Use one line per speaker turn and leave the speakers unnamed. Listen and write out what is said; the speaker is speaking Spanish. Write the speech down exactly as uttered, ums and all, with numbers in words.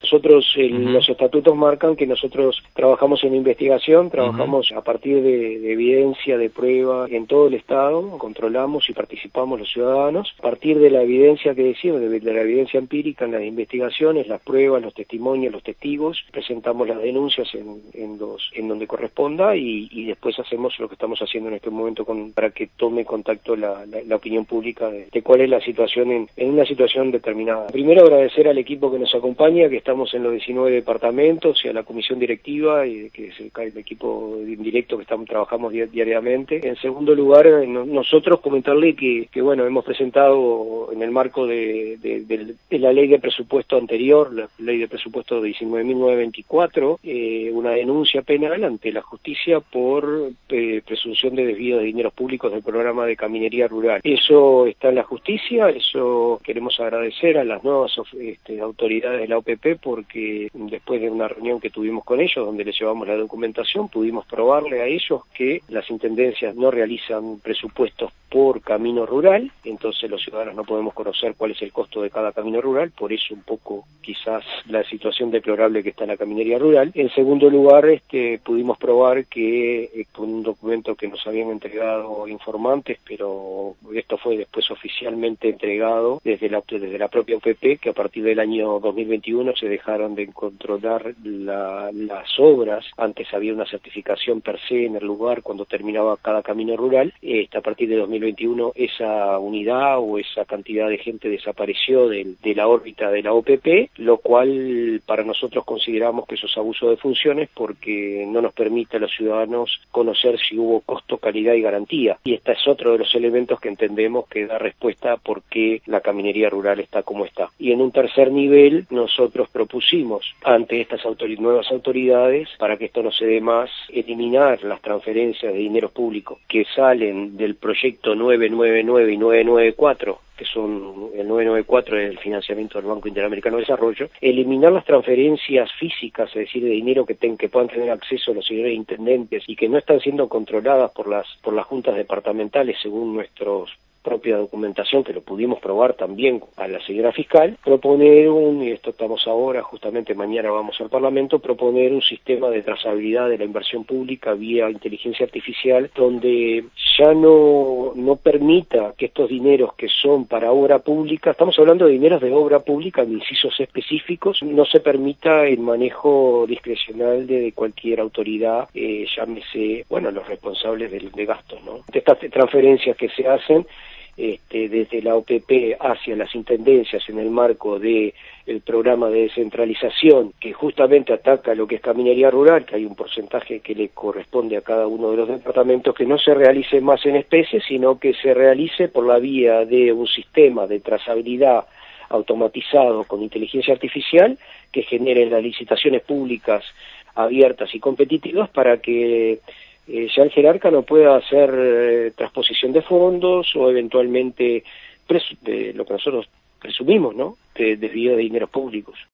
Nosotros, el,
Uh-huh.
los estatutos marcan que nosotros trabajamos en investigación, trabajamos uh-huh. a partir de, de evidencia, de prueba en todo el Estado, controlamos y participamos los ciudadanos, a partir de la evidencia que decimos, de, de la evidencia empírica en las investigaciones, las pruebas, los testimonios, los testigos, presentamos las denuncias en, en, los, en donde corresponda y, y después hacemos lo que estamos haciendo en este momento con, para que tome contacto la, la, la opinión pública de, de cuál es la situación en, en una situación determinada. Primero agradecer al equipo que nos acompaña, que estamos en los diecinueve departamentos, y a la comisión directiva, y que es el, el equipo indirecto que estamos, trabajamos di diariamente. En segundo lugar, no, nosotros comentarle que, que bueno, hemos presentado en el marco de, de, de, de la ley de presupuesto anterior, la ley de presupuesto diecinueve mil novecientos veinticuatro, eh, una denuncia penal ante la justicia por eh, presunción de desvío de dineros públicos del programa de caminería rural. Eso está en la justicia, eso queremos agradecer a las nuevas este, autoridades de la O P P, porque después de una reunión que tuvimos con ellos, donde les llevamos la documentación, pudimos probarle a ellos que las intendencias no realizan presupuestos por camino rural, entonces los ciudadanos no podemos conocer cuál es el costo de cada camino rural, por eso un poco quizás la situación deplorable que está en la caminería rural. En segundo lugar, este, pudimos probar que eh, con un documento que nos habían entregado informantes, pero esto fue después oficialmente entregado desde la, desde la propia O P P, que a partir del año dos mil veintiuno se dejaron de controlar la, las obras. Antes había una certificación per se en el lugar cuando terminaba cada camino rural. Este, a partir de dos mil veintiuno esa unidad o esa cantidad de gente desapareció de, de la órbita de la O P P, lo cual para nosotros consideramos que eso es abuso de funciones, porque no nos permite a los ciudadanos conocer si hubo costo, calidad y garantía. Y este es otro de los elementos que entendemos que da respuesta a por qué la caminería rural está como está. Y en un tercer nivel, nosotros propusimos ante estas autoridades, nuevas autoridades, para que esto no se dé más, eliminar las transferencias de dinero público que salen del proyecto nueve nueve nueve y nueve nueve cuatro, que son el nueve nueve cuatro es el financiamiento del Banco Interamericano de Desarrollo, eliminar las transferencias físicas, es decir, de dinero que, ten, que puedan tener acceso los señores intendentes y que no están siendo controladas por las, por las juntas departamentales según nuestros propia documentación, que lo pudimos probar también a la señora fiscal, proponer un, y esto estamos ahora, justamente mañana vamos al Parlamento, proponer un sistema de trazabilidad de la inversión pública vía inteligencia artificial, donde ya no, no permita que estos dineros que son para obra pública, estamos hablando de dineros de obra pública, de incisos específicos, no se permita el manejo discrecional de cualquier autoridad, eh, llámese, bueno, los responsables de, de gastos, ¿no? Estas transferencias que se hacen Este, desde la O P P hacia las intendencias en el marco del programa de descentralización, que justamente ataca lo que es caminería rural, que hay un porcentaje que le corresponde a cada uno de los departamentos, que no se realice más en especie, sino que se realice por la vía de un sistema de trazabilidad automatizado con inteligencia artificial, que genere las licitaciones públicas abiertas y competitivas para que Eh, ya el jerarca no pueda hacer eh, transposición de fondos o eventualmente de lo que nosotros presumimos, ¿no?, de desvío de dineros públicos.